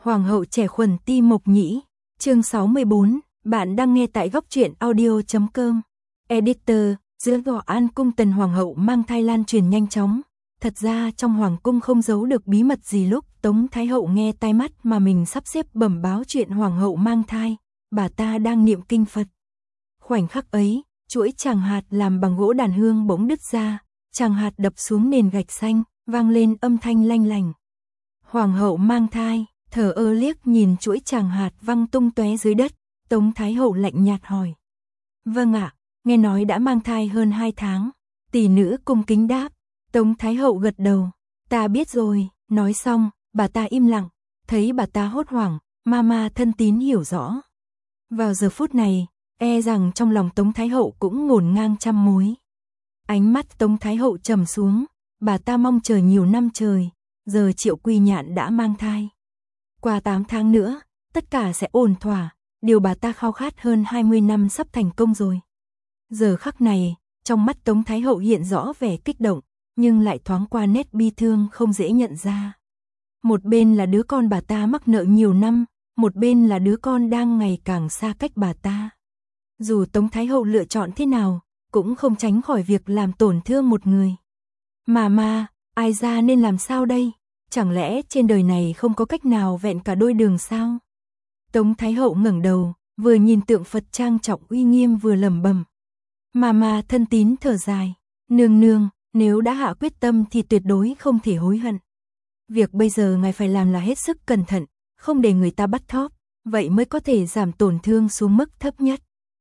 Hoàng hậu trẻ khuẩn Ti Mộc Nhĩ, chương 64, bạn đang nghe tại góc truyện audio.com. Editor, giữa Gò An cung Tần Hoàng hậu mang thai lan truyền nhanh chóng. Thật ra trong Hoàng cung không giấu được bí mật gì lúc Tống Thái hậu nghe tai mắt mà mình sắp xếp bẩm báo chuyện Hoàng hậu mang thai, bà ta đang niệm kinh Phật. Khoảnh khắc ấy, chuỗi tràng hạt làm bằng gỗ đàn hương bỗng đứt ra, tràng hạt đập xuống nền gạch xanh, vang lên âm thanh lanh lành. Hoàng hậu mang thai, thờ ơ liếc nhìn chuỗi tràng hạt văng tung tóe dưới đất, Tống Thái hậu lạnh nhạt hỏi. Vâng ạ, nghe nói đã mang thai hơn 2 tháng. Tỷ nữ cung kính đáp. Tống Thái hậu gật đầu. Ta biết rồi, nói xong, bà ta im lặng, thấy bà ta hốt hoảng, Mama thân tín hiểu rõ. Vào giờ phút này, e rằng trong lòng Tống Thái hậu cũng ngổn ngang trăm mối. Ánh mắt Tống Thái hậu trầm xuống, bà ta mong chờ nhiều năm trời, giờ Triệu Quy Nhạn đã mang thai. Qua 8 tháng nữa, tất cả sẽ ổn thỏa, điều bà ta khao khát hơn 20 năm sắp thành công rồi. Giờ khắc này, trong mắt Tống Thái hậu hiện rõ vẻ kích động, nhưng lại thoáng qua nét bi thương không dễ nhận ra. Một bên là đứa con bà ta mắc nợ nhiều năm, một bên là đứa con đang ngày càng xa cách bà ta. Dù Tống Thái hậu lựa chọn thế nào, cũng không tránh khỏi việc làm tổn thương một người. Mà, ai ra nên làm sao đây? Chẳng lẽ trên đời này không có cách nào vẹn cả đôi đường sao? Tống Thái hậu ngẩng đầu, vừa nhìn tượng Phật trang trọng uy nghiêm vừa lẩm bẩm. Mà thân tín thở dài. Nương, nếu đã hạ quyết tâm thì tuyệt đối không thể hối hận. Việc bây giờ ngài phải làm là hết sức cẩn thận, không để người ta bắt thóp, vậy mới có thể giảm tổn thương xuống mức thấp nhất.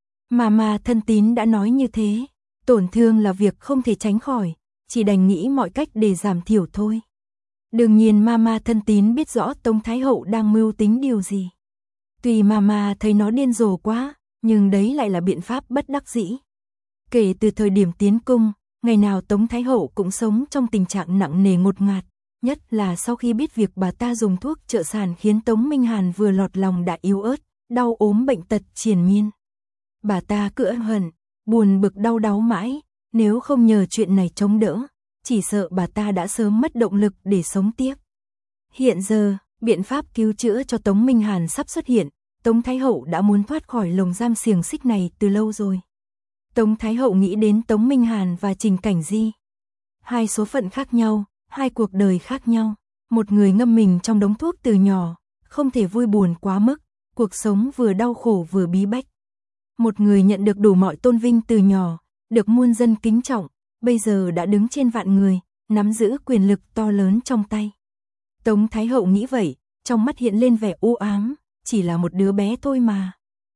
Mà thân tín đã nói như thế, tổn thương là việc không thể tránh khỏi, chỉ đành nghĩ mọi cách để giảm thiểu thôi. Đương nhiên Mama thân tín biết rõ Tống Thái hậu đang mưu tính điều gì. Tuy Mama thấy nó điên rồ quá, nhưng đấy lại là biện pháp bất đắc dĩ. Kể từ thời điểm tiến cung, ngày nào Tống Thái hậu cũng sống trong tình trạng nặng nề ngột ngạt, nhất là sau khi biết việc bà ta dùng thuốc trợ sản khiến Tống Minh Hàn vừa lọt lòng đã yếu ớt, đau ốm bệnh tật triền miên. Bà ta cứ ân hận, buồn bực đau đáu mãi, nếu không nhờ chuyện này chống đỡ, chỉ sợ bà ta đã sớm mất động lực để sống tiếp. Hiện giờ, biện pháp cứu chữa cho Tống Minh Hàn sắp xuất hiện, Tống Thái hậu đã muốn thoát khỏi lồng giam xiềng xích này từ lâu rồi. Tống Thái hậu nghĩ đến Tống Minh Hàn và Trình Cảnh Di. Hai số phận khác nhau, hai cuộc đời khác nhau. Một người ngâm mình trong đống thuốc từ nhỏ, không thể vui buồn quá mức, cuộc sống vừa đau khổ vừa bí bách. Một người nhận được đủ mọi tôn vinh từ nhỏ, được muôn dân kính trọng, bây giờ đã đứng trên vạn người, nắm giữ quyền lực to lớn trong tay. Tống Thái hậu nghĩ vậy, trong mắt hiện lên vẻ u ám, chỉ là một đứa bé thôi mà.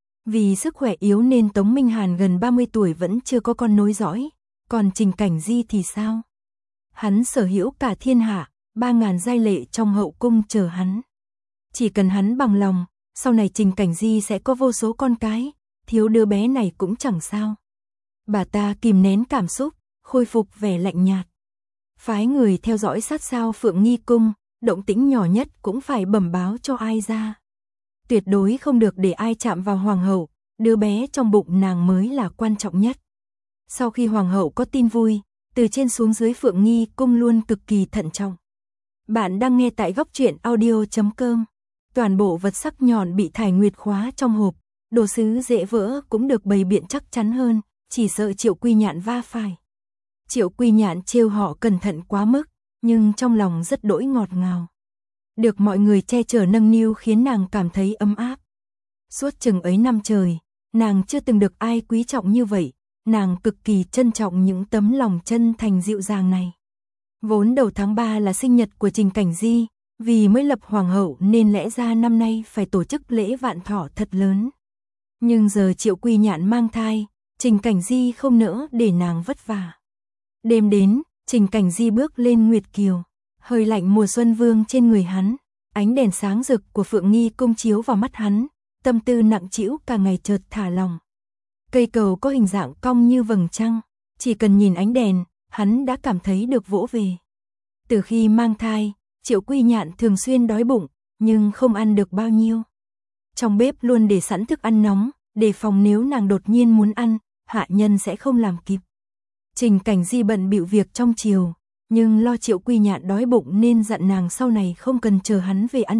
Vì sức khỏe yếu nên Tống Minh Hàn gần 30 tuổi vẫn chưa có con nối dõi, còn Trình Cảnh Di thì sao? Hắn sở hữu cả thiên hạ, 3.000 giai lệ trong hậu cung chờ hắn. Chỉ cần hắn bằng lòng, sau này Trình Cảnh Di sẽ có vô số con cái, thiếu đứa bé này cũng chẳng sao. Bà ta kìm nén cảm xúc, khôi phục vẻ lạnh nhạt. Phái người theo dõi sát sao Phượng Nghi cung, động tĩnh nhỏ nhất cũng phải bẩm báo cho ai ra. Tuyệt đối không được để ai chạm vào hoàng hậu, đứa bé trong bụng nàng mới là quan trọng nhất. Sau khi hoàng hậu có tin vui, từ trên xuống dưới Phượng Nghi cung luôn cực kỳ thận trọng. Bạn đang nghe tại góc truyện audio.com. Toàn bộ vật sắc nhọn bị thải nguyệt khóa trong hộp, đồ sứ dễ vỡ cũng được bày biện chắc chắn hơn, chỉ sợ Triệu Quy Nhạn va phải. Triệu Quy Nhạn trêu họ cẩn thận quá mức, nhưng trong lòng rất đỗi ngọt ngào. Được mọi người che chở nâng niu khiến nàng cảm thấy ấm áp. Suốt chừng ấy năm trời, nàng chưa từng được ai quý trọng như vậy, nàng cực kỳ trân trọng những tấm lòng chân thành dịu dàng này. Vốn đầu tháng 3 là sinh nhật của Trình Cảnh Di, vì mới lập hoàng hậu nên lẽ ra năm nay phải tổ chức lễ vạn thọ thật lớn. Nhưng giờ Triệu Quy Nhạn mang thai, Trình Cảnh Di không nỡ để nàng vất vả. Đêm đến, Trình Cảnh Di bước lên Nguyệt Kiều. Hơi lạnh mùa xuân vương trên người hắn, ánh đèn sáng rực của Phượng Nghi cung chiếu vào mắt hắn, tâm tư nặng trĩu cả ngày chợt thả lòng. Cây cầu có hình dạng cong như vầng trăng, chỉ cần nhìn ánh đèn, hắn đã cảm thấy được vỗ về. Từ khi mang thai, Triệu Quy Nhạn thường xuyên đói bụng, nhưng không ăn được bao nhiêu. Trong bếp luôn để sẵn thức ăn nóng, đề phòng nếu nàng đột nhiên muốn ăn, hạ nhân sẽ không làm kịp. Trình Cảnh Di bận bịu việc trong chiều, nhưng lo Triệu Quy Nhạn đói bụng nên dặn nàng sau này không cần chờ hắn về ăn chung,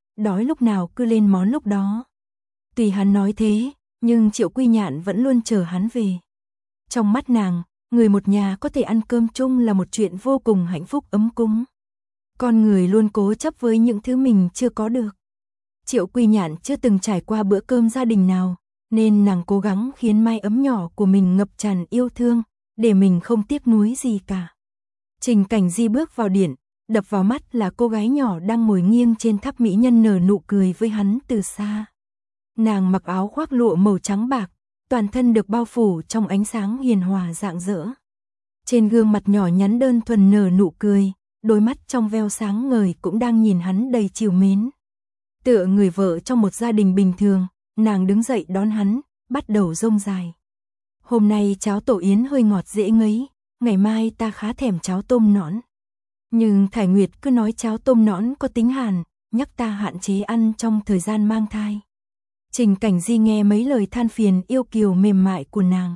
đói lúc nào cứ lên món lúc đó. Tùy hắn nói thế, nhưng Triệu Quy Nhạn vẫn luôn chờ hắn về. Trong mắt nàng, người một nhà có thể ăn cơm chung là một chuyện vô cùng hạnh phúc ấm cúng. Con người luôn cố chấp với những thứ mình chưa có được. Triệu Quy Nhạn chưa từng trải qua bữa cơm gia đình nào, nên nàng cố gắng khiến mái ấm nhỏ của mình ngập tràn yêu thương, để mình không tiếc nuối gì cả. Trình Cảnh Di bước vào điện, đập vào mắt là cô gái nhỏ đang ngồi nghiêng trên tháp mỹ nhân nở nụ cười với hắn từ xa. Nàng mặc áo khoác lụa màu trắng bạc, toàn thân được bao phủ trong ánh sáng hiền hòa rạng rỡ. Trên gương mặt nhỏ nhắn đơn thuần nở nụ cười, đôi mắt trong veo sáng ngời cũng đang nhìn hắn đầy trìu mến. Tựa người vợ trong một gia đình bình thường, nàng đứng dậy đón hắn, bắt đầu rông dài. Hôm nay cháo tổ yến hơi ngọt dễ ngấy, ngày mai ta khá thèm cháo tôm nõn. Nhưng Thải Nguyệt cứ nói cháo tôm nõn có tính hàn, nhắc ta hạn chế ăn trong thời gian mang thai. Trình Cảnh Di nghe mấy lời than phiền yêu kiều mềm mại của nàng.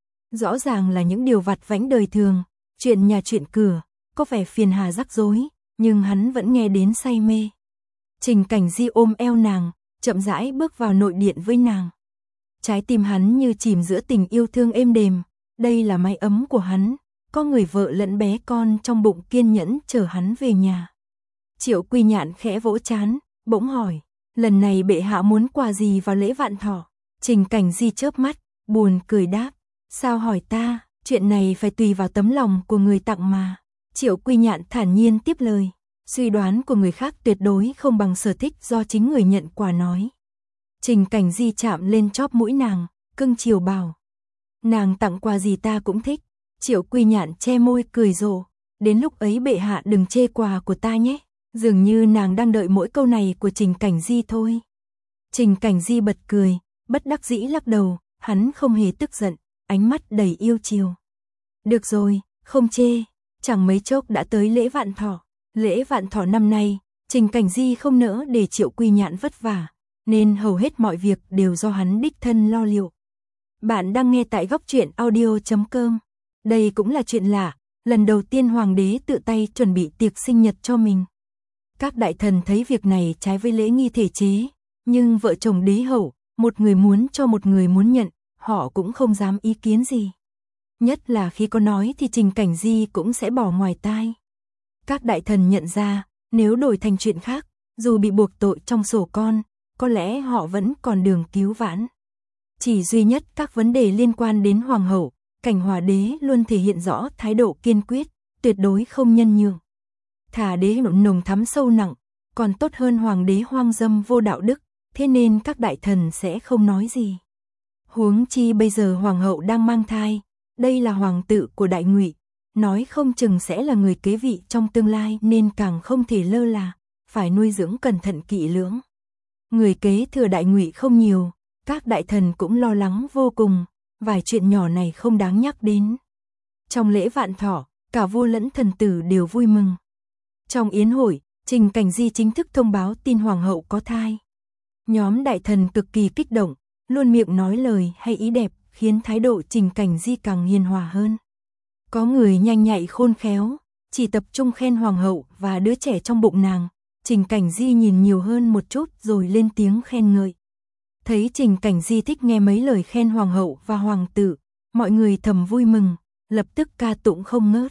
Rõ ràng là những điều vặt vãnh đời thường, chuyện nhà chuyện cửa, có vẻ phiền hà rắc rối, nhưng hắn vẫn nghe đến say mê. Trình Cảnh Di ôm eo nàng, chậm rãi bước vào nội điện với nàng. Trái tim hắn như chìm giữa tình yêu thương êm đềm, đây là mái ấm của hắn, có người vợ lẫn bé con trong bụng kiên nhẫn chờ hắn về nhà. Triệu Quy Nhạn khẽ vỗ trán, bỗng hỏi, lần này bệ hạ muốn quà gì vào lễ vạn thọ? Trình Cảnh Di chớp mắt, buồn cười đáp, sao hỏi ta, chuyện này phải tùy vào tấm lòng của người tặng mà. Triệu Quy Nhạn thản nhiên tiếp lời, suy đoán của người khác tuyệt đối không bằng sở thích do chính người nhận quà nói. Trình Cảnh Di chạm lên chóp mũi nàng, cưng chiều bảo, nàng tặng quà gì ta cũng thích. Triệu Quy Nhạn che môi cười rộ, đến lúc ấy bệ hạ đừng chê quà của ta nhé. Dường như nàng đang đợi mỗi câu này của Trình Cảnh Di thôi. Trình Cảnh Di bật cười, bất đắc dĩ lắc đầu, hắn không hề tức giận, ánh mắt đầy yêu chiều. Được rồi, không chê, chẳng mấy chốc đã tới lễ vạn thọ. Lễ vạn thọ năm nay, Trình Cảnh Di không nỡ để Triệu Quy Nhạn vất vả, nên hầu hết mọi việc đều do hắn đích thân lo liệu. Bạn đang nghe tại góc truyện audio.com. Đây cũng là chuyện lạ, lần đầu tiên hoàng đế tự tay chuẩn bị tiệc sinh nhật cho mình. Các đại thần thấy việc này trái với lễ nghi thể chế, nhưng vợ chồng đế hậu, một người muốn cho một người muốn nhận, họ cũng không dám ý kiến gì. Nhất là khi có nói thì Trình Cảnh Di cũng sẽ bỏ ngoài tai. Các đại thần nhận ra, nếu đổi thành chuyện khác, dù bị buộc tội trong sổ con, có lẽ họ vẫn còn đường cứu vãn. Chỉ duy nhất các vấn đề liên quan đến hoàng hậu, Cảnh Hòa đế luôn thể hiện rõ thái độ kiên quyết, tuyệt đối không nhân nhượng. Thà đế nồng thắm sâu nặng, còn tốt hơn hoàng đế hoang dâm vô đạo đức, thế nên các đại thần sẽ không nói gì. Huống chi bây giờ hoàng hậu đang mang thai, đây là hoàng tử của Đại Ngụy, nói không chừng sẽ là người kế vị trong tương lai nên càng không thể lơ là, phải nuôi dưỡng cẩn thận kỹ lưỡng. Người kế thừa Đại Ngụy không nhiều, các đại thần cũng lo lắng vô cùng, vài chuyện nhỏ này không đáng nhắc đến. Trong lễ vạn thọ, cả vua lẫn thần tử đều vui mừng. Trong yến hội, Trình Cảnh Di chính thức thông báo tin hoàng hậu có thai. Nhóm đại thần cực kỳ kích động, luôn miệng nói lời hay ý đẹp, khiến thái độ Trình Cảnh Di càng hiền hòa hơn. Có người nhanh nhạy khôn khéo, chỉ tập trung khen hoàng hậu và đứa trẻ trong bụng nàng. Trình Cảnh Di nhìn nhiều hơn một chút rồi lên tiếng khen ngợi. Thấy Trình Cảnh Di thích nghe mấy lời khen hoàng hậu và hoàng tử, mọi người thầm vui mừng, lập tức ca tụng không ngớt.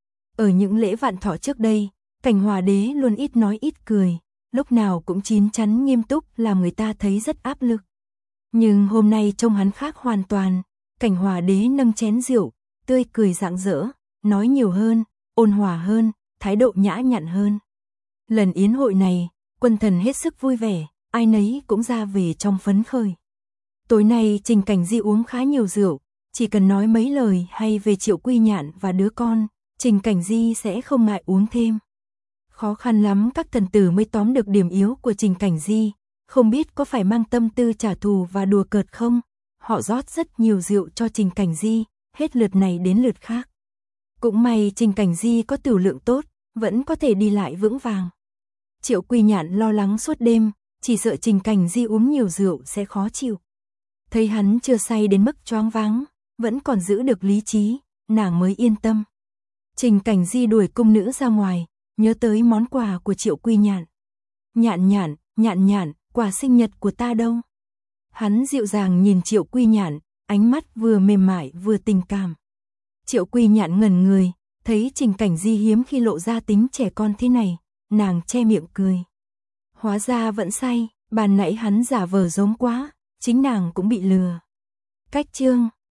Ở những lễ vạn thọ trước đây, Cảnh Hòa đế luôn ít nói ít cười, lúc nào cũng chín chắn nghiêm túc làm người ta thấy rất áp lực. Nhưng hôm nay trông hắn khác hoàn toàn, Cảnh Hòa đế nâng chén rượu, tươi cười rạng rỡ, nói nhiều hơn, ôn hòa hơn, thái độ nhã nhặn hơn. Lần yến hội này, quân thần hết sức vui vẻ, ai nấy cũng ra về trong phấn khởi. Tối nay Trình Cảnh Di uống khá nhiều rượu, chỉ cần nói mấy lời hay về Triệu Quy Nhạn và đứa con, Trình Cảnh Di sẽ không ngại uống thêm. Khó khăn lắm các thần tử mới tóm được điểm yếu của Trình Cảnh Di, không biết có phải mang tâm tư trả thù và đùa cợt không. Họ rót rất nhiều rượu cho Trình Cảnh Di, hết lượt này đến lượt khác. Cũng may Trình Cảnh Di có tửu lượng tốt, vẫn có thể đi lại vững vàng. Triệu Quy Nhạn lo lắng suốt đêm, chỉ sợ Trình Cảnh Di uống nhiều rượu sẽ khó chịu. Thấy hắn chưa say đến mức choáng váng, vẫn còn giữ được lý trí, nàng mới yên tâm. Trình Cảnh Di đuổi cung nữ ra ngoài, nhớ tới món quà của Triệu Quy Nhạn. Nhạn nhạn, Nhạn nhạn, quà sinh nhật của ta đâu? Hắn dịu dàng nhìn Triệu Quy Nhạn, ánh mắt vừa mềm mại vừa tình cảm. Triệu Quy Nhạn ngẩn người, thấy Trình Cảnh Di hiếm khi lộ ra tính trẻ con thế này, nàng che miệng cười. Hóa ra vẫn say, bàn nãy hắn giả vờ giống quá, chính nàng cũng bị lừa. Cách chương